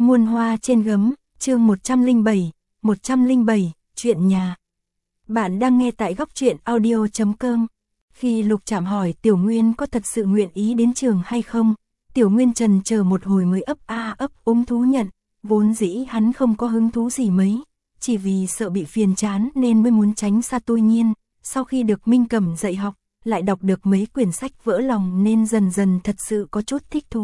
Muôn hoa trên gấm, chương 107, chuyện nhà. Bạn đang nghe tại góc truyện audio.com. Khi Lục Trạm hỏi Tiểu Nguyên có thật sự nguyện ý đến trường hay không, Tiểu Nguyên trần chờ một hồi mới ấp thú nhận, vốn dĩ hắn không có hứng thú gì mấy, chỉ vì sợ bị phiền chán nên mới muốn tránh xa Tôi Nhiên. Sau khi được Minh Cẩm dạy học, lại đọc được mấy quyển sách vỡ lòng nên dần dần thật sự có chút thích thú.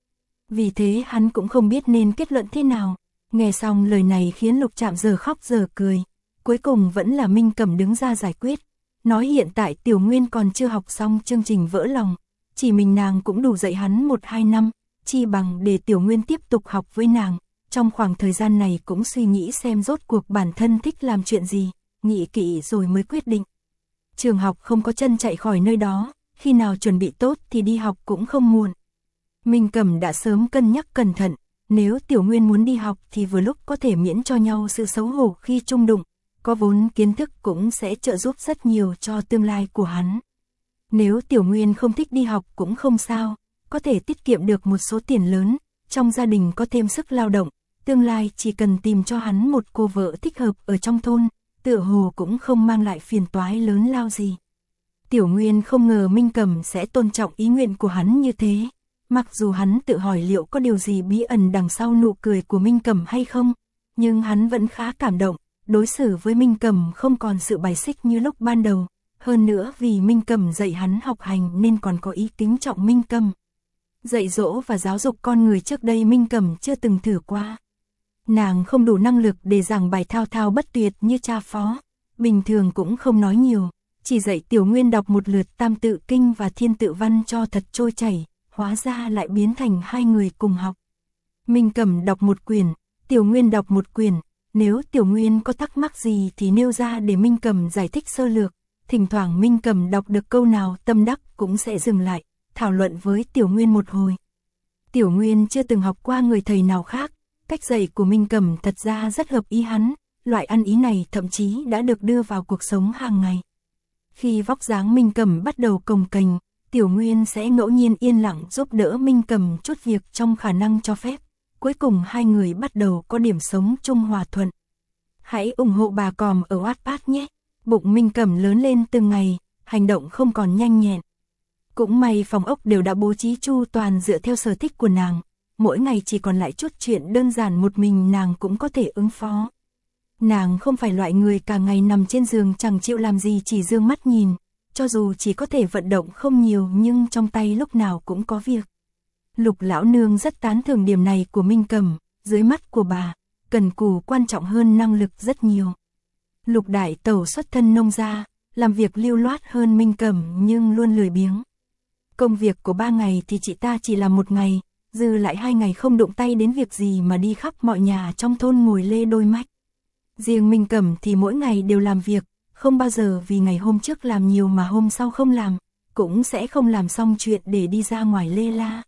Vì thế hắn cũng không biết nên kết luận thế nào. Nghe xong lời này khiến Lục Trạm giờ khóc giờ cười. Cuối cùng vẫn là Minh Cẩm đứng ra giải quyết. Nói hiện tại Tiểu Nguyên còn chưa học xong chương trình vỡ lòng. Chỉ mình nàng cũng đủ dạy hắn 1-2 năm. Chi bằng để Tiểu Nguyên tiếp tục học với nàng. Trong khoảng thời gian này cũng suy nghĩ xem rốt cuộc bản thân thích làm chuyện gì. Nghĩ kỹ rồi mới quyết định. Trường học không có chân chạy khỏi nơi đó. Khi nào chuẩn bị tốt thì đi học cũng không muộn. Minh Cẩm đã sớm cân nhắc cẩn thận, nếu Tiểu Nguyên muốn đi học thì vừa lúc có thể miễn cho nhau sự xấu hổ khi chung đụng, có vốn kiến thức cũng sẽ trợ giúp rất nhiều cho tương lai của hắn. Nếu Tiểu Nguyên không thích đi học cũng không sao, có thể tiết kiệm được một số tiền lớn, trong gia đình có thêm sức lao động, tương lai chỉ cần tìm cho hắn một cô vợ thích hợp ở trong thôn, tựa hồ cũng không mang lại phiền toái lớn lao gì. Tiểu Nguyên không ngờ Minh Cẩm sẽ tôn trọng ý nguyện của hắn như thế. Mặc dù hắn tự hỏi liệu có điều gì bí ẩn đằng sau nụ cười của Minh Cẩm hay không, nhưng hắn vẫn khá cảm động, đối xử với Minh Cẩm không còn sự bài xích như lúc ban đầu, hơn nữa vì Minh Cẩm dạy hắn học hành nên còn có ý kính trọng Minh Cẩm. Dạy dỗ và giáo dục con người trước đây Minh Cẩm chưa từng thử qua. Nàng không đủ năng lực để giảng bài thao thao bất tuyệt như cha phó, bình thường cũng không nói nhiều, chỉ dạy Tiểu Nguyên đọc một lượt Tam Tự Kinh và Thiên Tự Văn cho thật trôi chảy. Hóa ra lại biến thành hai người cùng học. Minh Cẩm đọc một quyển, Tiểu Nguyên đọc một quyển, nếu Tiểu Nguyên có thắc mắc gì thì nêu ra để Minh Cẩm giải thích sơ lược, thỉnh thoảng Minh Cẩm đọc được câu nào tâm đắc cũng sẽ dừng lại, thảo luận với Tiểu Nguyên một hồi. Tiểu Nguyên chưa từng học qua người thầy nào khác, cách dạy của Minh Cẩm thật ra rất hợp ý hắn, loại ăn ý này thậm chí đã được đưa vào cuộc sống hàng ngày. Khi vóc dáng Minh Cẩm bắt đầu cồng kềnh, Tiểu Nguyên sẽ ngẫu nhiên yên lặng giúp đỡ Minh Cẩm chút việc trong khả năng cho phép. Cuối cùng hai người bắt đầu có điểm sống chung hòa thuận. Hãy ủng hộ bà Còm ở Wattpad nhé. Bụng Minh Cẩm lớn lên từng ngày, hành động không còn nhanh nhẹn. Cũng may phòng ốc đều đã bố trí chu toàn dựa theo sở thích của nàng. Mỗi ngày chỉ còn lại chút chuyện đơn giản một mình nàng cũng có thể ứng phó. Nàng không phải loại người cả ngày nằm trên giường chẳng chịu làm gì chỉ dương mắt nhìn. Cho dù chỉ có thể vận động không nhiều nhưng trong tay lúc nào cũng có việc. Lục lão nương rất tán thưởng điểm này của Minh Cẩm, dưới mắt của bà, cần cù quan trọng hơn năng lực rất nhiều. Lục đại tẩu xuất thân nông gia, làm việc lưu loát hơn Minh Cẩm nhưng luôn lười biếng. Công việc của 3 ngày thì chị ta chỉ làm 1 ngày, dư lại 2 ngày không đụng tay đến việc gì mà đi khắp mọi nhà trong thôn ngồi lê đôi mách. Riêng Minh Cẩm thì mỗi ngày đều làm việc. Không bao giờ vì ngày hôm trước làm nhiều mà hôm sau không làm, cũng sẽ không làm xong chuyện để đi ra ngoài lê la.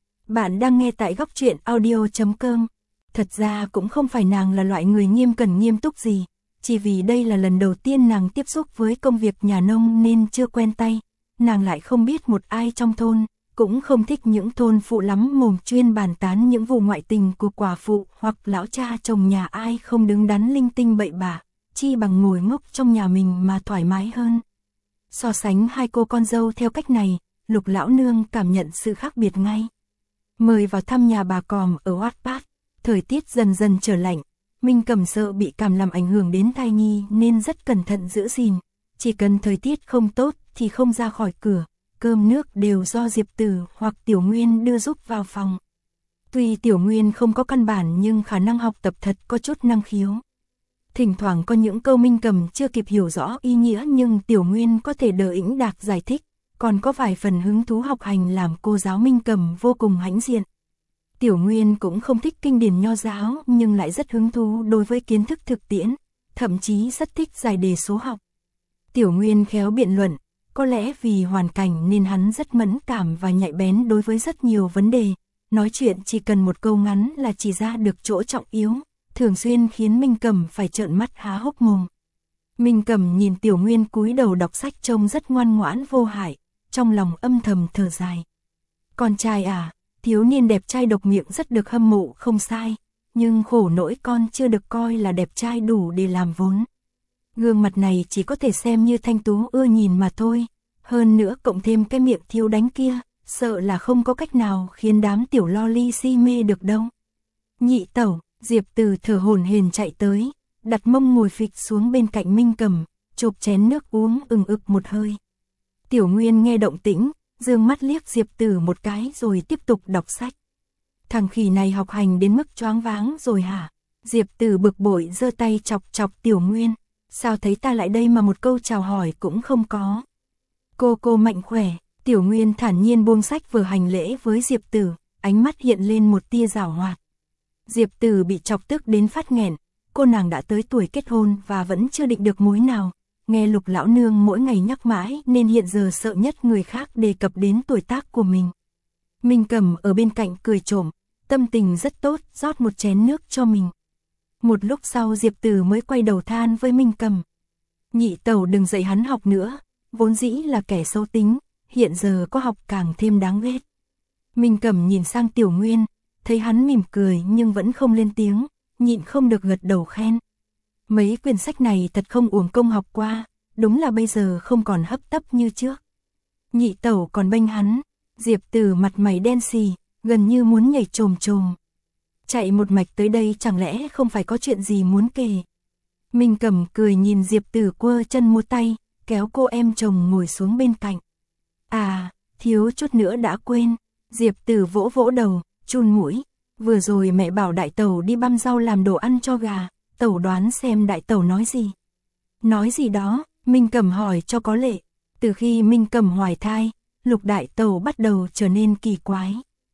Bạn đang nghe tại góc truyện audio.com. Thật ra cũng không phải nàng là loại người nghiêm cẩn nghiêm túc gì, chỉ vì đây là lần đầu tiên nàng tiếp xúc với công việc nhà nông nên chưa quen tay. Nàng lại không biết một ai trong thôn, cũng không thích những thôn phụ lắm mồm chuyên bàn tán những vụ ngoại tình của quả phụ hoặc lão cha chồng nhà ai không đứng đắn linh tinh bậy bạ. Chi bằng ngồi ngốc trong nhà mình mà thoải mái hơn. So sánh hai cô con dâu theo cách này, Lục lão nương cảm nhận sự khác biệt ngay. Mời vào thăm nhà bà Còm ở Wattpad, thời tiết dần dần trở lạnh, Minh Cẩm sợ bị cảm làm ảnh hưởng đến thai nhi nên rất cẩn thận giữ gìn, chỉ cần thời tiết không tốt thì không ra khỏi cửa, cơm nước đều do Diệp Tử hoặc Tiểu Nguyên đưa giúp vào phòng. Tuy Tiểu Nguyên không có căn bản nhưng khả năng học tập thật có chút năng khiếu. Thỉnh thoảng có những câu Minh Cẩm chưa kịp hiểu rõ ý nghĩa nhưng Tiểu Nguyên có thể đờ ĩnh đạc giải thích, còn có vài phần hứng thú học hành làm cô giáo Minh Cẩm vô cùng hãnh diện. Tiểu Nguyên cũng không thích kinh điển nho giáo nhưng lại rất hứng thú đối với kiến thức thực tiễn, thậm chí rất thích giải đề số học. Tiểu Nguyên khéo biện luận, có lẽ vì hoàn cảnh nên hắn rất mẫn cảm và nhạy bén đối với rất nhiều vấn đề, nói chuyện chỉ cần một câu ngắn là chỉ ra được chỗ trọng yếu. Thường xuyên khiến Minh Cẩm phải trợn mắt há hốc mồm. Minh Cẩm nhìn Tiểu Nguyên cúi đầu đọc sách trông rất ngoan ngoãn vô hại, trong lòng âm thầm thở dài. Con trai à, thiếu niên đẹp trai độc miệng rất được hâm mộ không sai, nhưng khổ nỗi con chưa được coi là đẹp trai đủ để làm vốn. Gương mặt này chỉ có thể xem như Thanh Tú ưa nhìn mà thôi, hơn nữa cộng thêm cái miệng thiếu đánh kia, sợ là không có cách nào khiến đám tiểu loli si mê được đâu. Nhị tẩu, Diệp Từ thở hổn hển chạy tới, đặt mông ngồi phịch xuống bên cạnh Minh Cầm, chộp chén nước uống ực một hơi. Tiểu Nguyên nghe động tĩnh, dương mắt liếc Diệp Từ một cái rồi tiếp tục đọc sách. Thằng khỉ này học hành đến mức choáng váng rồi hả? Diệp Từ bực bội giơ tay chọc chọc Tiểu Nguyên, sao thấy ta lại đây mà một câu chào hỏi cũng không có. Cô mạnh khỏe. Tiểu Nguyên thản nhiên buông sách vừa hành lễ với Diệp Từ, ánh mắt hiện lên một tia giảo hoạt. Diệp Từ bị chọc tức đến phát nghẹn, cô nàng đã tới tuổi kết hôn và vẫn chưa định được mối nào. Nghe Lục lão nương mỗi ngày nhắc mãi nên hiện giờ sợ nhất người khác đề cập đến tuổi tác của mình. Minh Cầm ở bên cạnh cười trộm, tâm tình rất tốt, rót một chén nước cho mình. Một lúc sau Diệp Từ mới quay đầu than với Minh Cầm. Nhị tẩu đừng dạy hắn học nữa, vốn dĩ là kẻ xấu tính, hiện giờ có học càng thêm đáng ghét. Minh Cầm nhìn sang Tiểu Nguyên, thấy hắn mỉm cười nhưng vẫn không lên tiếng, nhịn không được gật đầu khen. Mấy quyển sách này thật không uổng công học qua, đúng là bây giờ không còn hấp tấp như trước. Nhị tẩu còn bênh hắn, Diệp Từ mặt mày đen xì, gần như muốn nhảy chồm chồm. Chạy một mạch tới đây chẳng lẽ không phải có chuyện gì muốn kể. Minh Cầm cười nhìn Diệp Từ quơ chân múa tay, kéo cô em chồng ngồi xuống bên cạnh. À, thiếu chút nữa đã quên. Diệp Từ vỗ vỗ đầu, chun mũi. Vừa rồi mẹ bảo đại tẩu đi băm rau làm đồ ăn cho gà, tẩu đoán xem đại tẩu nói gì. Nói gì đó, Minh Cầm hỏi cho có lệ. Từ khi Minh Cầm hoài thai, Lục đại tẩu bắt đầu trở nên kỳ quái.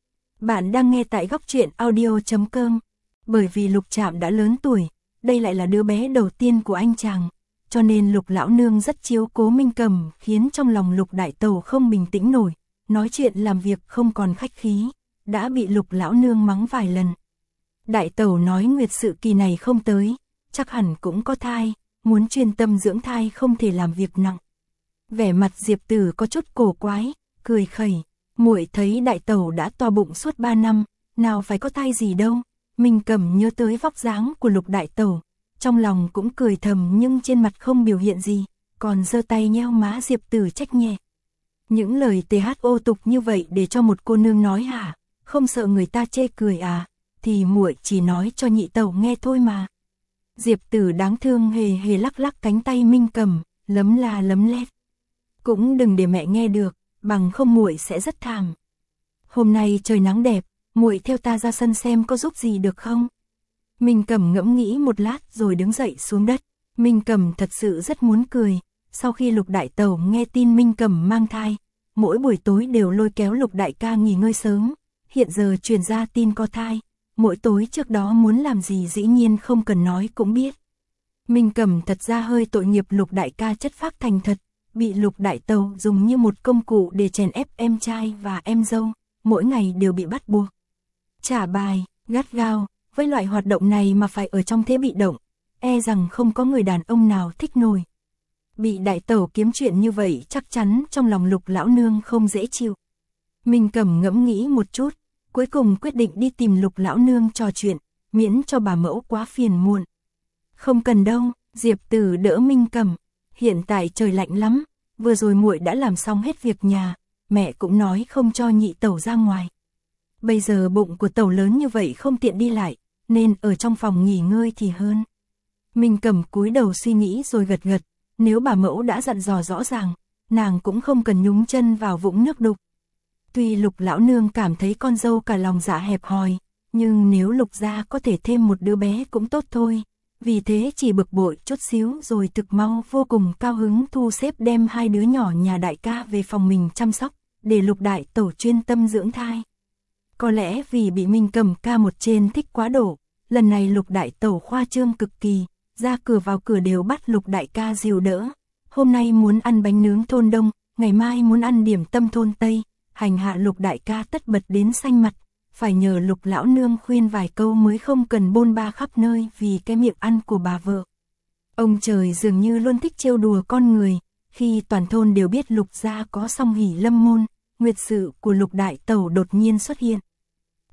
Bạn đang nghe tại góc truyện audio.com. Bởi vì Lục Trạm đã lớn tuổi, đây lại là đứa bé đầu tiên của anh chàng, cho nên Lục lão nương rất chiếu cố Minh Cầm, khiến trong lòng Lục đại tẩu không bình tĩnh nổi, nói chuyện làm việc không còn khách khí, đã bị Lục lão nương mắng vài lần. Đại tẩu nói nguyệt sự kỳ này không tới, chắc hẳn cũng có thai, muốn chuyên tâm dưỡng thai không thể làm việc nặng. Vẻ mặt Diệp Từ có chút cổ quái, cười khẩy, muội thấy đại tẩu đã to bụng suốt 3 năm, nào phải có thai gì đâu. Minh Cầm nhớ tới vóc dáng của Lục đại tẩu, trong lòng cũng cười thầm nhưng trên mặt không biểu hiện gì, còn giơ tay nheo má Diệp Từ trách nhẹ. Những lời THO tục như vậy để cho một cô nương nói hả? Không sợ người ta chê cười à? Thì muội chỉ nói cho nhị tẩu nghe thôi mà. Diệp Từ đáng thương hề hề lắc lắc cánh tay Minh Cầm, lấm la lấm lét. Cũng đừng để mẹ nghe được, bằng không muội sẽ rất thảm. Hôm nay trời nắng đẹp, muội theo ta ra sân xem có giúp gì được không? Minh Cầm ngẫm nghĩ một lát rồi đứng dậy xuống đất. Minh Cầm thật sự rất muốn cười. Sau khi Lục đại tẩu nghe tin Minh Cầm mang thai, mỗi buổi tối đều lôi kéo Lục đại ca nghỉ ngơi sớm. Hiện giờ truyền ra tin có thai, mỗi tối trước đó muốn làm gì dĩ nhiên không cần nói cũng biết. Minh Cầm thật ra hơi tội nghiệp Lục đại ca chất phác thành thật, bị Lục đại tẩu dùng như một công cụ để chèn ép em trai và em dâu, mỗi ngày đều bị bắt buộc trả bài, gắt gao. Với loại hoạt động này mà phải ở trong thế bị động, e rằng không có người đàn ông nào thích nổi. Bị đại tẩu kiếm chuyện như vậy chắc chắn trong lòng Lục lão nương không dễ chịu. Minh Cầm ngẫm nghĩ một chút, cuối cùng quyết định đi tìm Lục lão nương trò chuyện, miễn cho bà mẫu quá phiền muộn. Không cần đâu, Diệp Từ đỡ Minh Cầm, hiện tại trời lạnh lắm, vừa rồi muội đã làm xong hết việc nhà, mẹ cũng nói không cho nhị tẩu ra ngoài. Bây giờ bụng của tẩu lớn như vậy không tiện đi lại, nên ở trong phòng nghỉ ngơi thì hơn. Minh Cầm cúi đầu suy nghĩ rồi gật gật, nếu bà mẫu đã dặn dò rõ ràng, nàng cũng không cần nhúng chân vào vũng nước đục. Tuy Lục lão nương cảm thấy con dâu cả lòng dạ hẹp hòi, nhưng nếu Lục gia có thể thêm một đứa bé cũng tốt thôi. Vì thế chỉ bực bội chút xíu rồi thực mau vô cùng cao hứng thu xếp đem hai đứa nhỏ nhà đại ca về phòng mình chăm sóc, để Lục đại tẩu chuyên tâm dưỡng thai. Có lẽ vì bị Minh Cầm ca một trên thích quá độ, lần này Lục đại tẩu khoa trương cực kỳ, ra cửa vào cửa đều bắt Lục đại ca dìu đỡ. Hôm nay muốn ăn bánh nướng thôn Đông, ngày mai muốn ăn điểm tâm thôn Tây, hành hạ Lục đại ca tất bật đến xanh mặt, phải nhờ Lục lão nương khuyên vài câu mới không cần bôn ba khắp nơi vì cái miệng ăn của bà vợ. Ông trời dường như luôn thích trêu đùa con người, khi toàn thôn đều biết Lục gia có song hỷ lâm môn, nguyệt sự của Lục đại tẩu đột nhiên xuất hiện.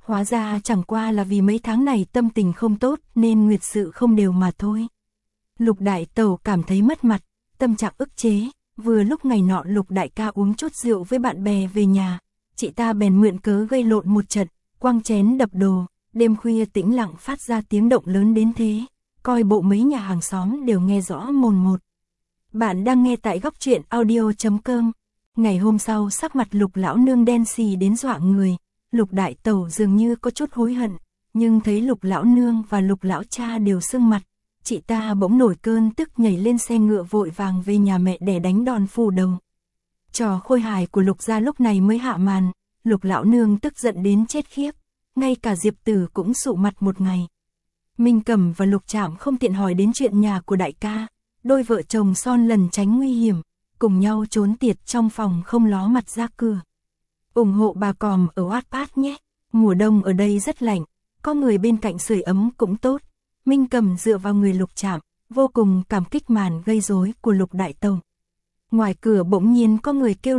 Hóa ra chẳng qua là vì mấy tháng này tâm tình không tốt nên nguyệt sự không đều mà thôi. Lục đại tẩu cảm thấy mất mặt, tâm trạng ức chế, vừa lúc ngày nọ Lục đại ca uống chút rượu với bạn bè về nhà, chị ta bèn mượn cớ gây lộn một trận, quăng chén đập đồ, đêm khuya tĩnh lặng phát ra tiếng động lớn đến thế, coi bộ mấy nhà hàng xóm đều nghe rõ mồn một. Bạn đang nghe tại góc truyện audio.com. Ngày hôm sau sắc mặt Lục lão nương đen xì đến dọa người, Lục đại tẩu dường như có chút hối hận, nhưng thấy Lục lão nương và Lục lão cha đều sưng mặt, chị ta bỗng nổi cơn tức nhảy lên xe ngựa vội vàng về nhà mẹ để đánh đòn phủ đầu. Trò khôi hài của Lục gia lúc này mới hạ màn, Lục lão nương tức giận đến chết khiếp, ngay cả Diệp Tử cũng sụ mặt một ngày. Minh Cẩm và Lục Trạm không tiện hỏi đến chuyện nhà của đại ca, đôi vợ chồng son lần tránh nguy hiểm, cùng nhau trốn tiệt trong phòng không ló mặt ra cửa. Ủng hộ bà Còm ở Wattpad nhé, mùa đông ở đây rất lạnh, có người bên cạnh sưởi ấm cũng tốt. Minh Cẩm dựa vào người Lục Trạm, vô cùng cảm kích màn gây rối của Lục đại tẩu. Ngoài cửa bỗng nhiên có người kêu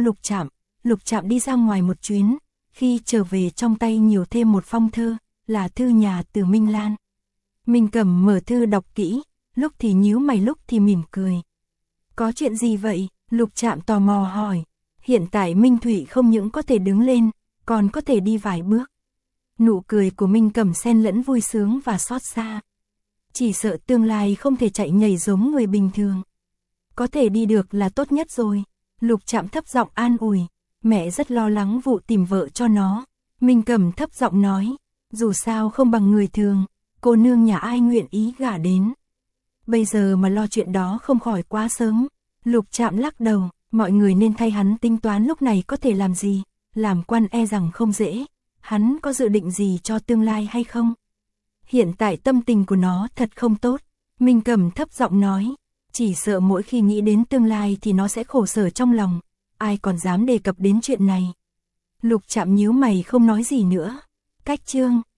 Lục Trạm đi ra ngoài một chuyến, khi trở về trong tay nhiều thêm một phong thơ, là thư nhà từ Minh Lan. Minh Cẩm mở thư đọc kỹ, lúc thì nhíu mày lúc thì mỉm cười. Có chuyện gì vậy? Lục Trạm tò mò hỏi. Hiện tại Minh Thụy không những có thể đứng lên, còn có thể đi vài bước. Nụ cười của Minh Cẩm xen lẫn vui sướng và xót xa. Chỉ sợ tương lai không thể chạy nhảy giống người bình thường. Có thể đi được là tốt nhất rồi. Lục Trạm thấp giọng an ủi. Mẹ rất lo lắng vụ tìm vợ cho nó. Minh Cẩm thấp giọng nói. Dù sao không bằng người thường, cô nương nhà ai nguyện ý gả đến. Bây giờ mà lo chuyện đó không khỏi quá sớm. Lục Trạm lắc đầu. Mọi người nên thay hắn tính toán lúc này có thể làm gì. Làm quan e rằng không dễ. Hắn có dự định gì cho tương lai hay không? Hiện tại tâm tình của nó thật không tốt. Minh Cẩm thấp giọng nói. Chỉ sợ mỗi khi nghĩ đến tương lai thì nó sẽ khổ sở trong lòng. Ai còn dám đề cập đến chuyện này. Lục Trạm nhíu mày không nói gì nữa. Cách chương